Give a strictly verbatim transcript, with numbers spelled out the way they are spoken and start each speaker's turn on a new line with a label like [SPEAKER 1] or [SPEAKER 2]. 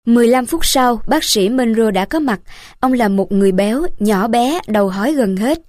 [SPEAKER 1] mười lăm phút sau, bác sĩ Monroe đã có mặt. Ông là một người béo, nhỏ bé, đầu hói gần hết.